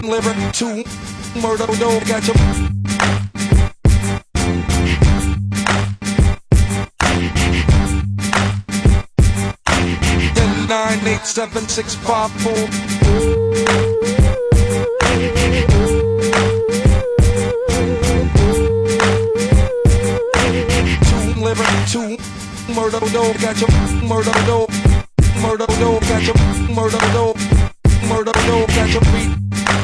liver, 2 murder, got your 9, 8, 7, 6, 5, 4. 2 liver, 2 murder, got your murder, got your murder, got your beat.